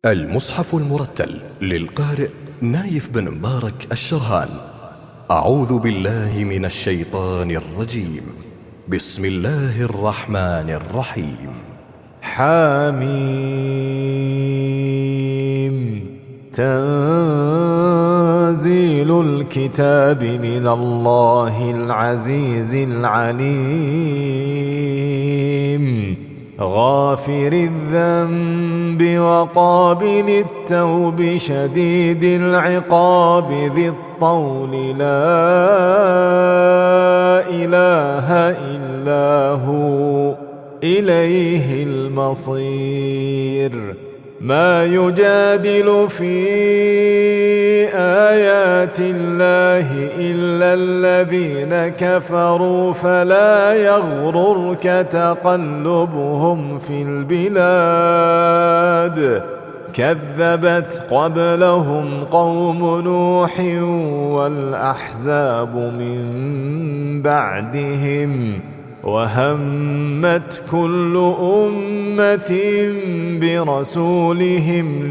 المصحف المرتل للقارئ نايف بن مبارك الشرهان. أعوذ بالله من الشيطان الرجيم. بسم الله الرحمن الرحيم. حميم. تنزيل الكتاب من الله العزيز العليم. غافر الذنب وقابل التوب شديد العقاب ذي الطول لا إله إلا هو إليه المصير. ما يجادل في آيات الله إلا الذين كفروا فلا يغررك تقلبهم في البلاد. كذبت قبلهم قوم نوح والأحزاب من بعدهم وهمت كل أمة برسولهم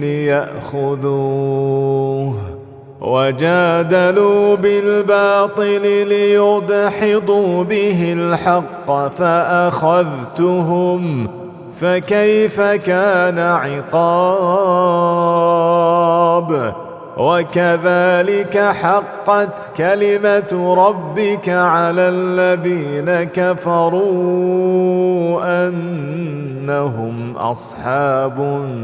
ليأخذوه وجادلوا بالباطل ليدحضوا به الحق فأخذتهم فكيف كان عقاب. وكذلك حقت كلمة ربك على الذين كفروا أنهم أصحاب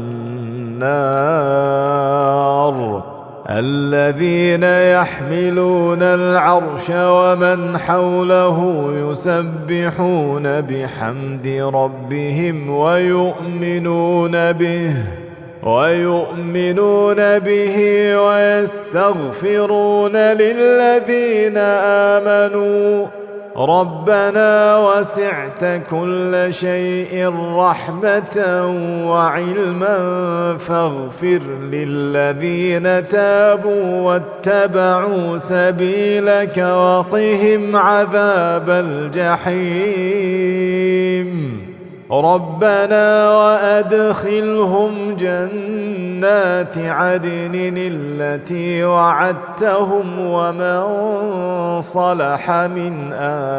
النار. الذين يحملون العرش ومن حوله يسبحون بحمد ربهم ويؤمنون به ويستغفرون للذين آمنوا ربنا وسعت كل شيء رحمة وعلما فاغفر للذين تابوا واتبعوا سبيلك وقهم عذاب الجحيم. ربنا وأدخلهم جنات عدن التي وعدتهم ومن صلح من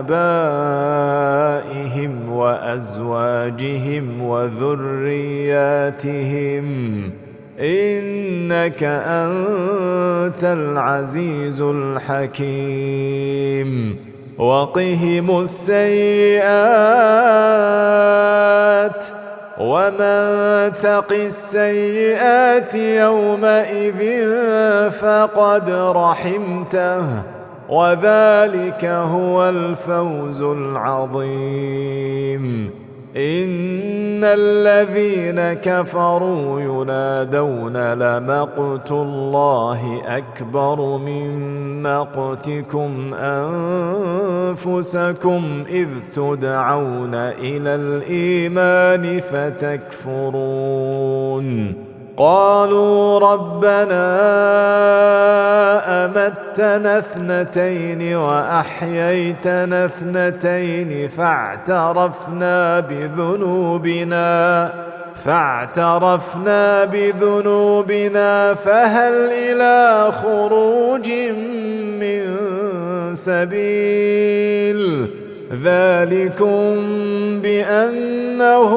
آبائهم وأزواجهم وذرياتهم إنك أنت العزيز الحكيم. وقهم السيئات ومن تق السيئات يومئذ فقد رحمته وذلك هو الفوز العظيم. إن الذين كفروا ينادون لمقت الله أكبر من مقتكم أنفسكم إذ تدعون إلى الإيمان فتكفرون. قالوا ربنا أمتنا اثنتين وأحييتنا اثنتين فاعترفنا بذنوبنا فهل إلى خروج من سبيل. ذلكم بأنه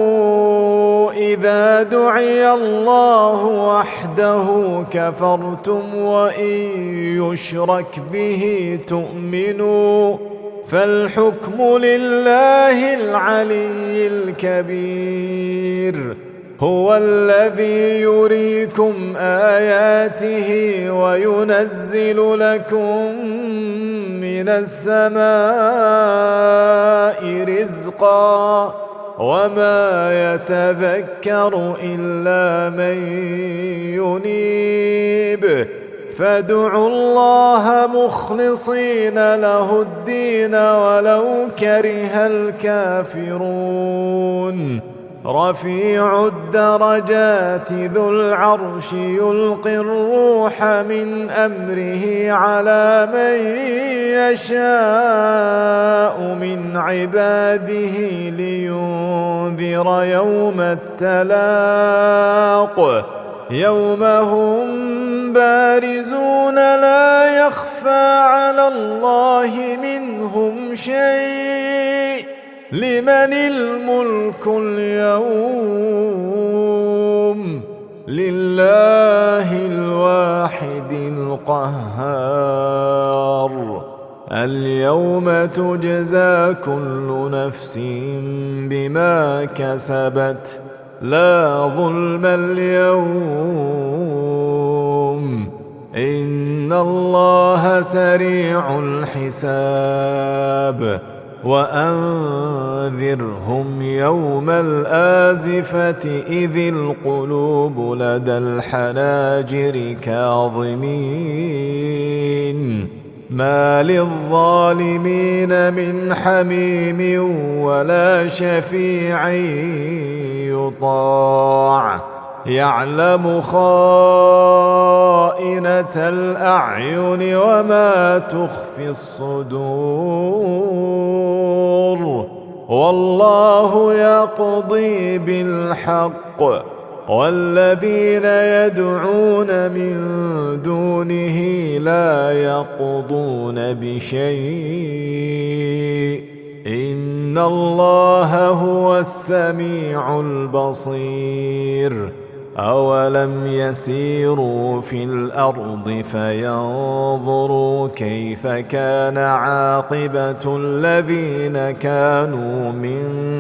إذا دعي الله وحده كفرتم وإن يشرك به تؤمنوا فالحكم لله العلي الكبير. هو الذي يريكم آياته وينزل لكم من السماء رزقا وما يتذكر إلا من ينيب. فادعوا الله مخلصين له الدين ولو كره الكافرون. رفيع الدرجات ذو العرش يلقي الروح من أمره على من يشاء من عباده لينذر يوم التلاق يوم هم بارزون لا يخفى على الله منهم شيء لمن الملك اليوم لله الواحد القهار اليوم تجزى كل نفس بما كسبت لا ظلم اليوم إن الله سريع الحساب وأنذرهم يوم الآزفة إذ القلوب لدى الحناجر كاظمين ما للظالمين من حميم ولا شفيع يطاع يعلم خائنة الأعين وما تخفي الصدور والله يقضي بالحق والذين يدعون من دونه لا يقضون بشيء إن الله هو السميع البصير أولم يسيروا في الأرض فينظروا كيف كان عاقبة الذين كانوا من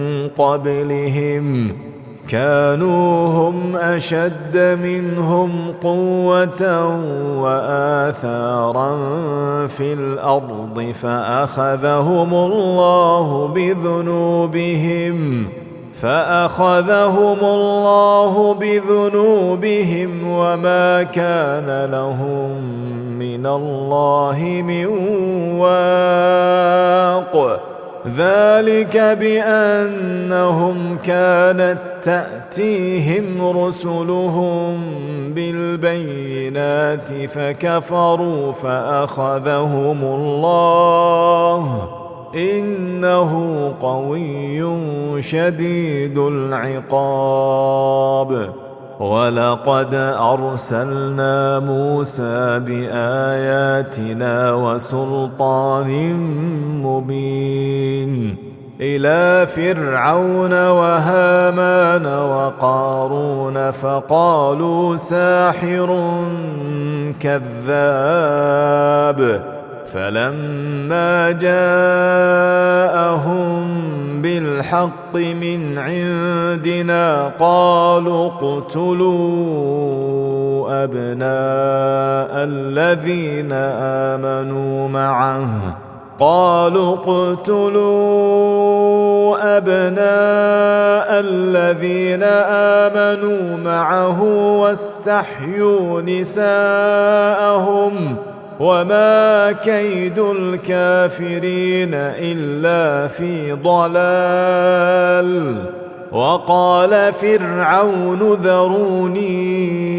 قبلهم كانوا هم أشد منهم قوة وآثارا في الأرض فأخذهم الله بذنوبهم وما كان لهم من الله من واق ذلك بأنهم كانت تأتيهم رسلهم بالبينات فكفروا فأخذهم الله إنه قوي شديد العقاب ولقد أرسلنا موسى بآياتنا وسلطان مبين إلى فرعون وهامان وقارون فقالوا ساحر كذاب فلما جاءهم بالحق من عندنا قالوا اقتلوا أبناء الذين آمنوا معه واستحيوا نساءهم وما كيد الكافرين إلا في ضلال وقال فرعون ذروني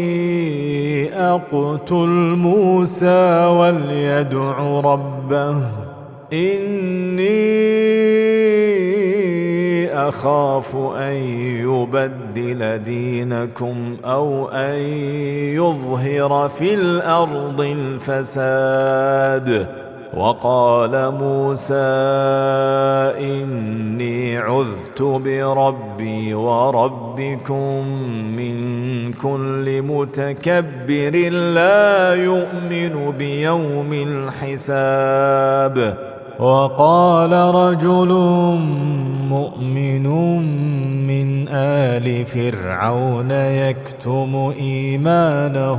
أقتل موسى وليدع ربه إني أخاف أن يبدل دينكم أو أن يظهر في الأرض الفساد وقال موسى إني عذت بربي وربكم من كل متكبر لا يؤمن بيوم الحساب وقال رجل مؤمن من آل فرعون يكتم إيمانه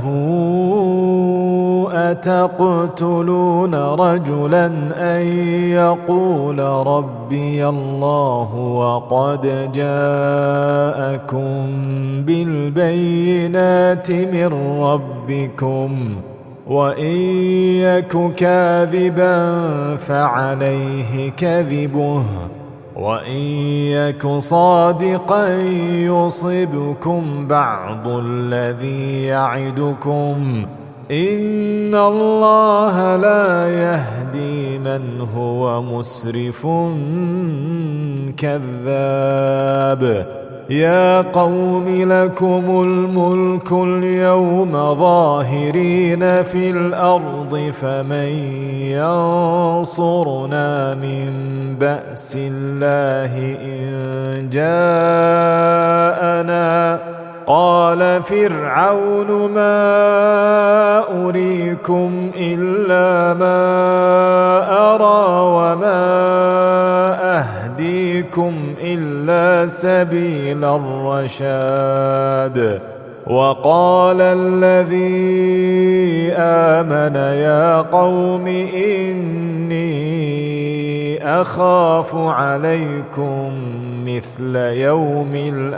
أتقتلون رجلا أن يقول ربي الله وقد جاءكم بالبينات من ربكم وإن يك كاذبا فعليه كذبه وإن يك صادقا يصبكم بعض الذي يعدكم إن الله لا يهدي من هو مسرف كذاب يا قوم لكم الملك اليوم ظاهرين في الأرض فمن ينصرنا من بأس الله إن جاءنا قال فرعون ما أريكم إلا ما أرى وما أهديكم إلا سبيل الرشاد وقال الذي آمن يا قوم إني أخاف عليكم مثل يوم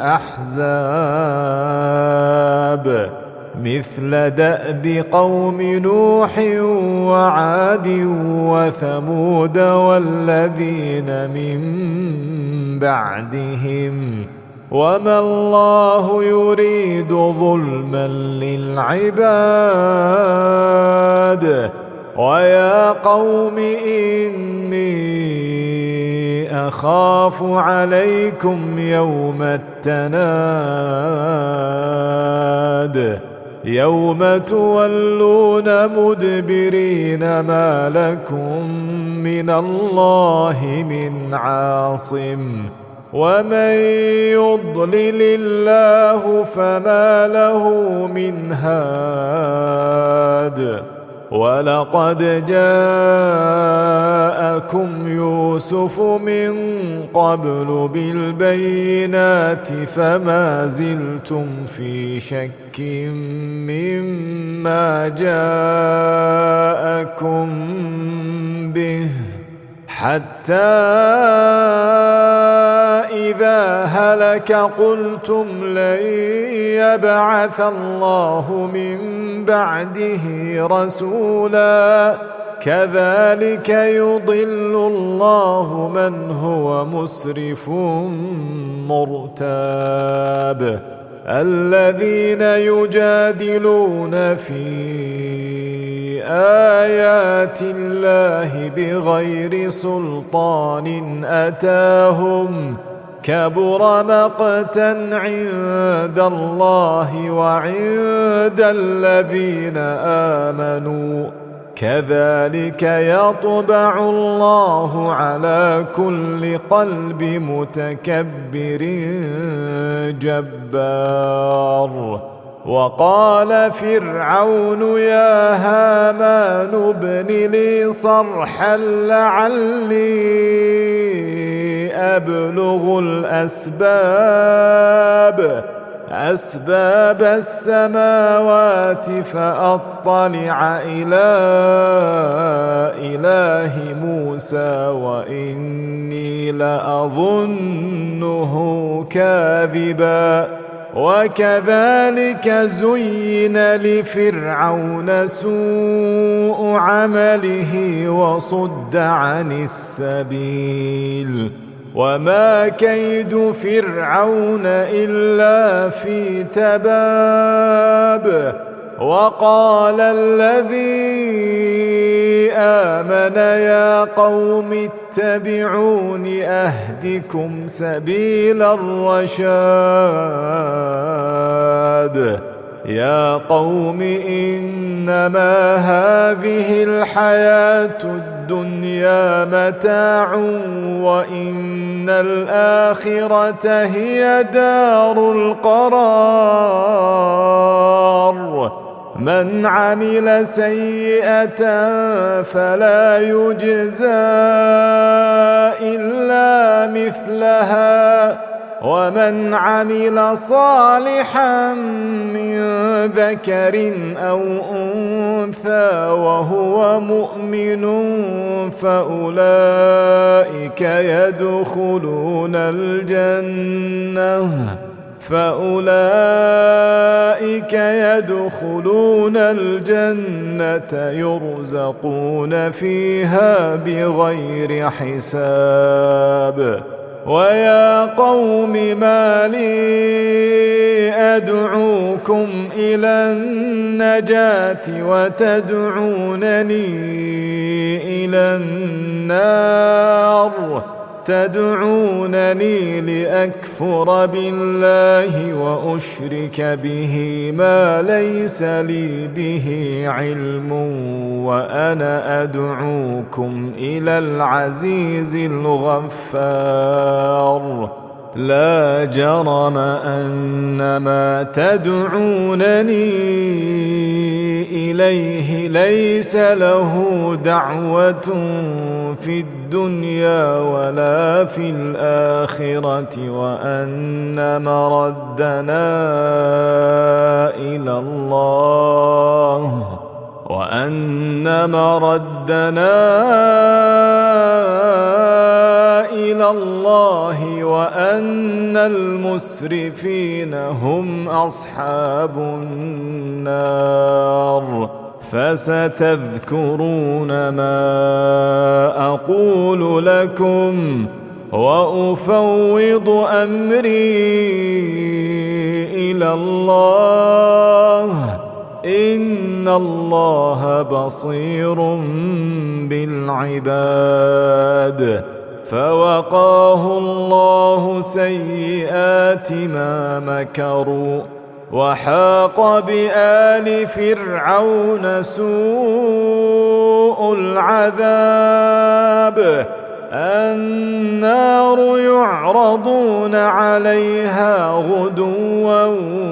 الأحزاب مثل دأب قوم نوح وعاد وثمود والذين من بعدهم وما الله يريد ظلما للعباد ويا قوم إني أخاف عليكم يوم التناد يوم تولون مدبرين ما لكم من الله من عاصم ومن يضلل الله فما له من هاد ولقد جاءكم يوسف من قبل بالبينات فما زلتم في شك مما جاءكم به حتى إذا هلك قلتم لن يبعث الله من بعده رسولا كذلك يضل الله من هو مسرف مرتاب الذين يجادلون في آيات الله بغير سلطان أتاهم كبر مقتا عند الله وعند الذين آمنوا كذلك يطبع الله على كل قلب متكبر جبار وقال فرعون يا هامان ابن لي صرحا لعلي أبلغ أسباب السماوات فأطلع إلى إله موسى وإني لأظنه كاذبا وكذلك زين لفرعون سوء عمله وصد عن السبيل وما كيد فرعون إلا في تباب وقال الذي آمن يا قوم اتبعون أهدكم سبيل الرشاد يا قوم إنما هذه الحياة الدنيا متاع وإن الآخرة هي دار القرار من عمل سيئة فلا يجزى إلا مثلها ومن عمل صالحا من ذكر أو أنثى وهو مؤمن فأولئك يدخلون الجنة يرزقون فيها بغير حساب ويا قوم ما لي أدعوكم إلى النجاة وتدعونني إلى النار تدعونني لأكفر بالله وأشرك به ما ليس لي به علم وأنا أدعوكم إلى العزيز الغفار لا جرم أن ما تدعونني إليه ليس له دعوة في الدنيا ولا في الآخرة وأن مردنا إلى الله وأن المسرفين هم أصحاب النار فستذكرون ما أقول لكم وأفوض أمري إلى الله إن الله بصير بالعباد فوقاه الله سيئات ما مكروا وحاق بآل فرعون سوء العذاب النار يعرضون عليها غدوا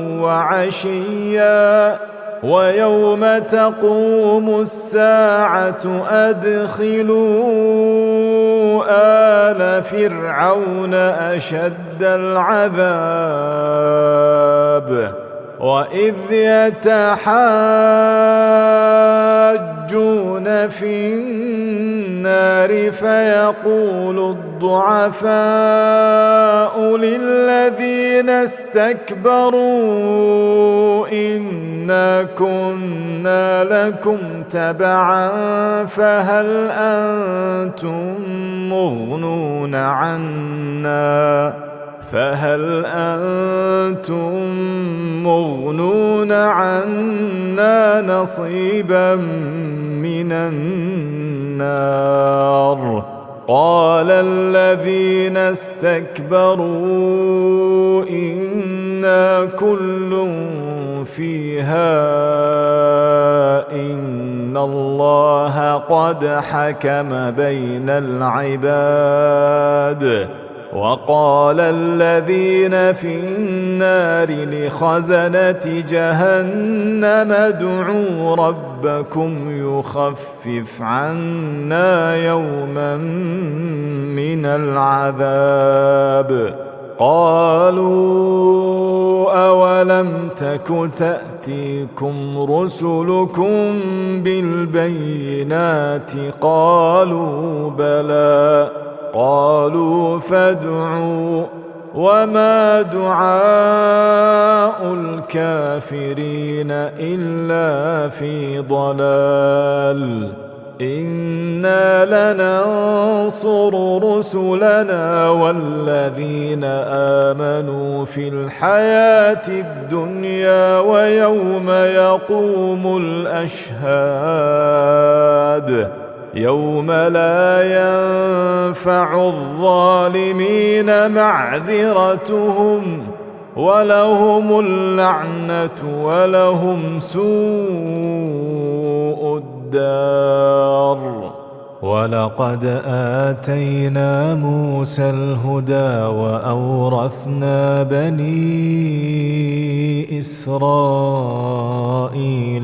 وعشيا ويوم تقوم الساعة أدخلوا آل فرعون أشد العذاب وإذ يتحاجون في النار فيقول الضعفاء للذين استكبروا إنا كنا لكم تبعا فهل أنتم مغنون عنا نصيبا من النار قال الذين استكبروا إنا كل فيها إن الله قد حكم بين العباد وقال الذين في النار لخزنة جهنم ادعوا ربكم يخفف عنا يوما من العذاب قالوا أولم تك تأتيكم رسلكم بالبينات قالوا بلى قالوا فادعوا وما دعاء الكافرين إلا في ضلال إنا لننصر رسلنا والذين آمنوا في الحياة الدنيا ويوم يقوم الأشهاد يوم لا ينفع الظالمين معذرتهم ولهم اللعنة ولهم سوء الدار ولقد آتينا موسى الهدى وأورثنا بني إسرائيل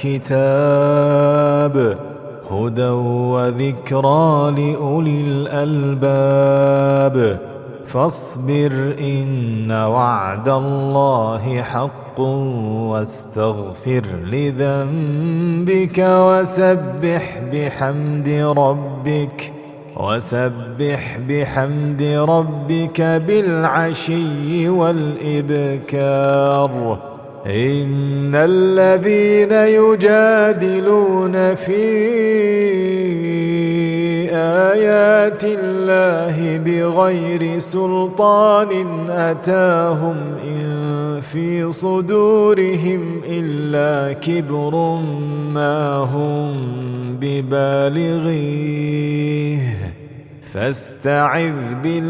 الكتاب هدى وذكرى لأولي الألباب فاصبر إن وعد الله حق واستغفر لذنبك وسبح بحمد ربك بالعشي والإبكار إن الذين يجادلون في آيات الله بغير سلطان أتاهم إن في صدورهم إلا كبر ما هم ببالغيه فاستعذ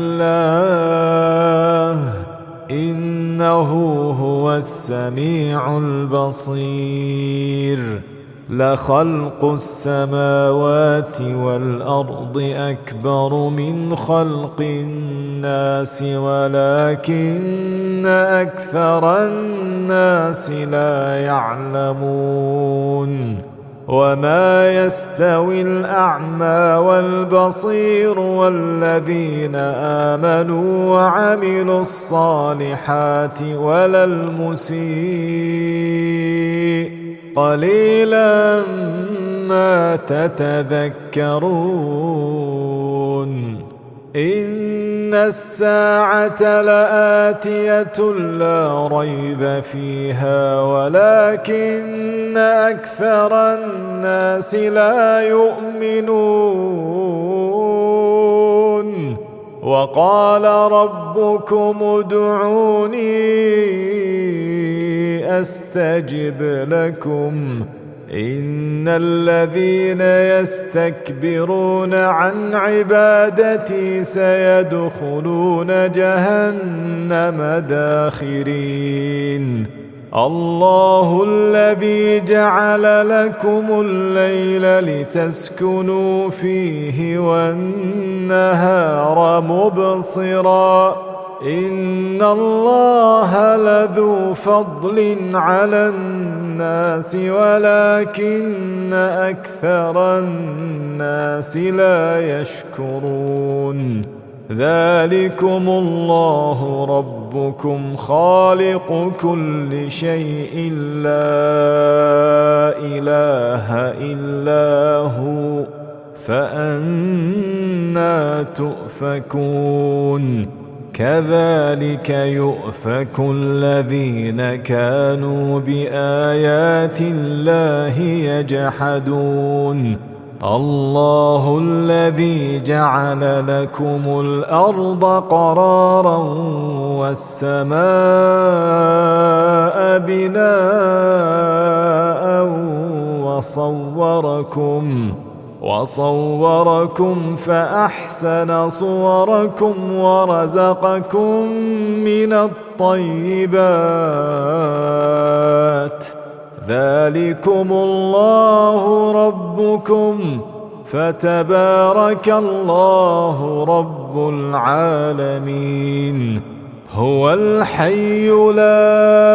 بالله إنه هو السميع البصير. لخلق السماوات والأرض أكبر من خلق الناس ولكن أكثر الناس لا يعلمون. وما يستوي الأعمى والبصير والذين آمنوا وعملوا الصالحات ولا المسيء قليلا ما تتذكرون. إن الساعة لآتية لا ريب فيها ولكن أكثر الناس لا يؤمنون. وقال ربكم ادعوني أستجب لكم إن الذين يستكبرون عن عبادتي سيدخلون جهنم داخرين. الله الذي جعل لكم الليل لتسكنوا فيه والنهار مبصرا إن الله لذو فضل على الناس ولكن أكثر الناس لا يشكرون. ذلكم الله ربكم خالق كل شيء لا إله إلا هو فأنى تؤفكون. كذلك يؤفك الذين كانوا بآيات الله يجحدون. الله الذي جعل لكم الأرض قرارا والسماء بناء وصوركم فأحسن صوركم ورزقكم من الطيبات. ذلكم الله ربكم فتبارك الله رب العالمين. هو الحي لا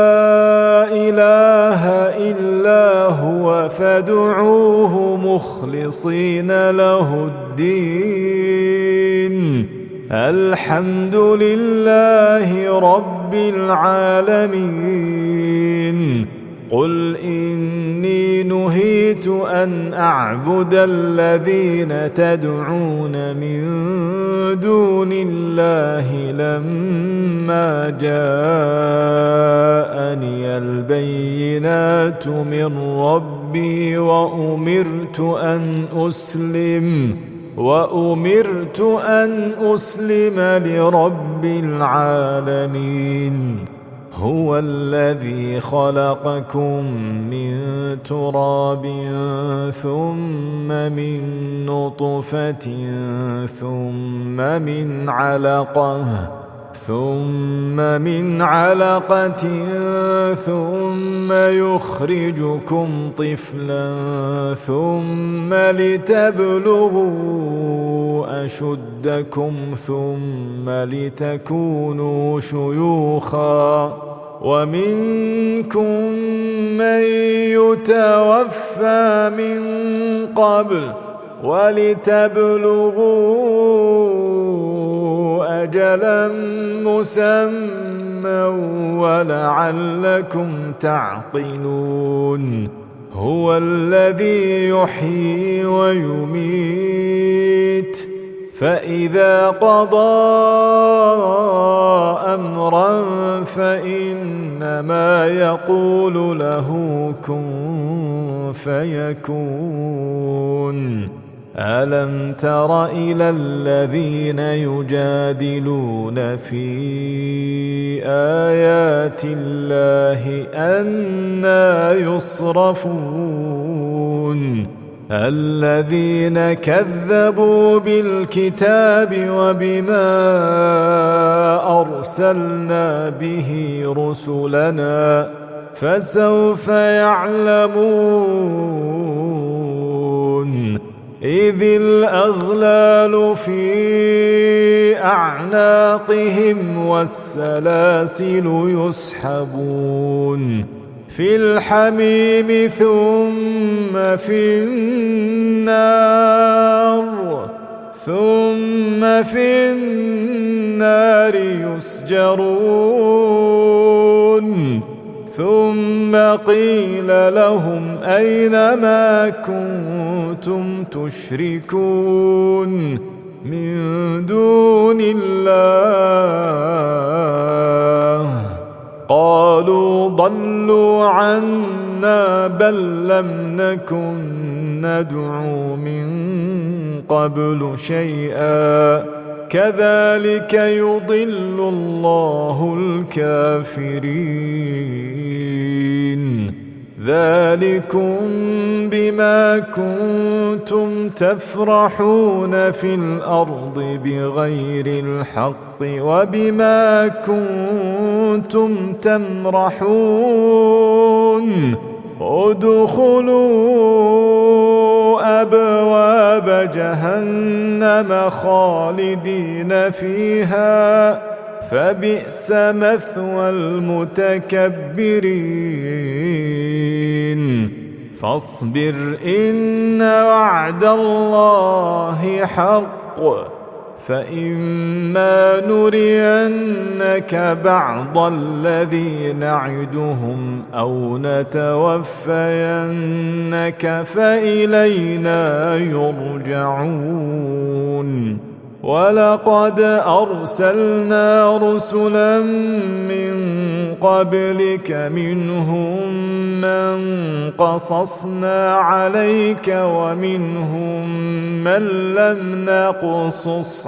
إله إلا هو فادعوه مخلصين له الدين. الحمد لله رب العالمين. قل إني نهيت أن أعبد الذين تدعون من دون الله لما جاءني البينات من ربي وأمرت أن أسلم لرب العالمين. هو الذي خلقكم من تراب ثم من نطفة ثم من علقة ثم يخرجكم طفلا ثم لتبلغوا أشدكم ثم لتكونوا شيوخا ومنكم من يتوفى من قبل ولتبلغوا أجلا مسمى ولعلكم تعقلون. هو الذي يحيي ويميت فإذا قضى أمرا فإنما يقول له كن فيكون. ألم تر إلى الذين يجادلون في آيات الله أنى يصرفون الذين كذبوا بالكتاب وبما أرسلنا به رسلنا فسوف يعلمون إذ الأغلال في أعناقهم والسلاسل يسحبون في الحميم ثم في النار يسجرون ثم قيل لهم أين ما كنتم تشركون من دون الله قالوا ضلوا عنا بل لم نكن ندعو من قبل شيئا كذلك يضل الله الكافرين ذلكم بما كنتم تفرحون في الأرض بغير الحق وبما كنتم تمرحون ادخلوا أبواب جهنم خالدين فيها فبئس مثوى المتكبرين فاصبر إن وعد الله حق فإما نرينك بعض الذي نعدهم أو نتوفينك فإلينا يرجعون ولقد أرسلنا رسلا من قبلك منهم من قصصنا عليك ومنهم من لم نقصص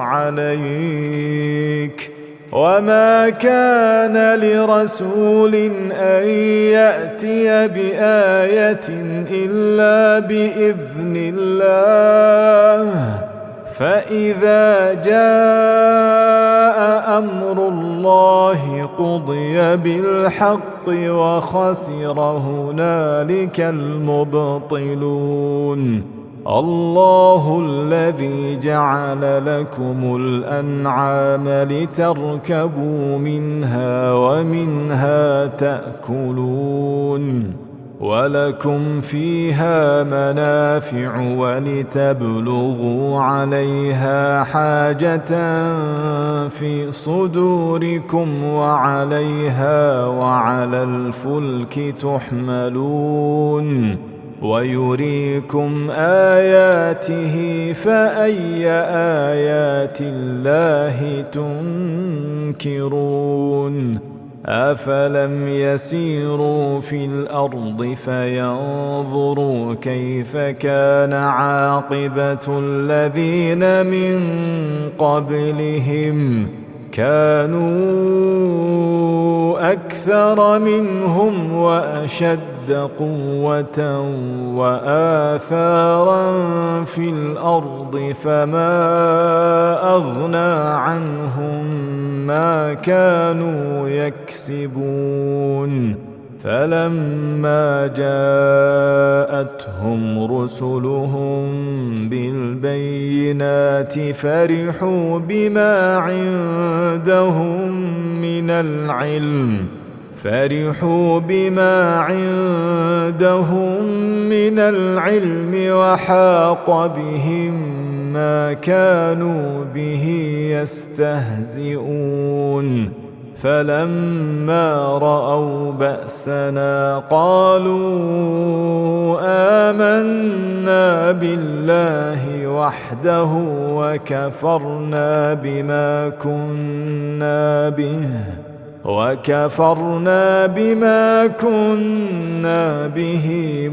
عليك وما كان لرسول أن يأتي بآية إلا بإذن الله فإذا جاء أمر الله قضي بالحق وخسر هنالك المبطلون الله الذي جعل لكم الأنعام لتركبوا منها ومنها تأكلون ولكم فيها منافع ولتبلغوا عليها حاجة في صدوركم وعليها وعلى الفلك تحملون ويريكم آياته فأي آيات الله تنكرون أفلم يسيروا في الأرض فينظروا كيف كان عاقبة الذين من قبلهم كانوا أكثر منهم وأشد قوة وآثارا في الأرض فما أغنى عنهم ما كانوا يكسبون فلما جاءتهم رسلهم بالبينات فرحوا بما عندهم من العلم وحاق بهم ما كانوا به يستهزئون فلما رأوا بأسنا قالوا آمنا بالله وحده وكفرنا بما كنا به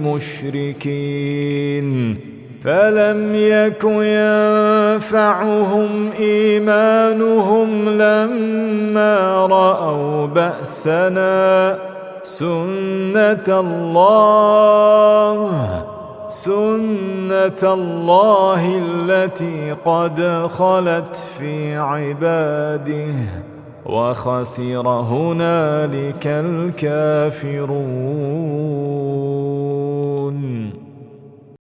مشركين فلم يك ينفعهم إيمانهم لما رأوا بأسنا سنة سنة الله التي قد خلت في عباده وخسر هنالك الكافرون.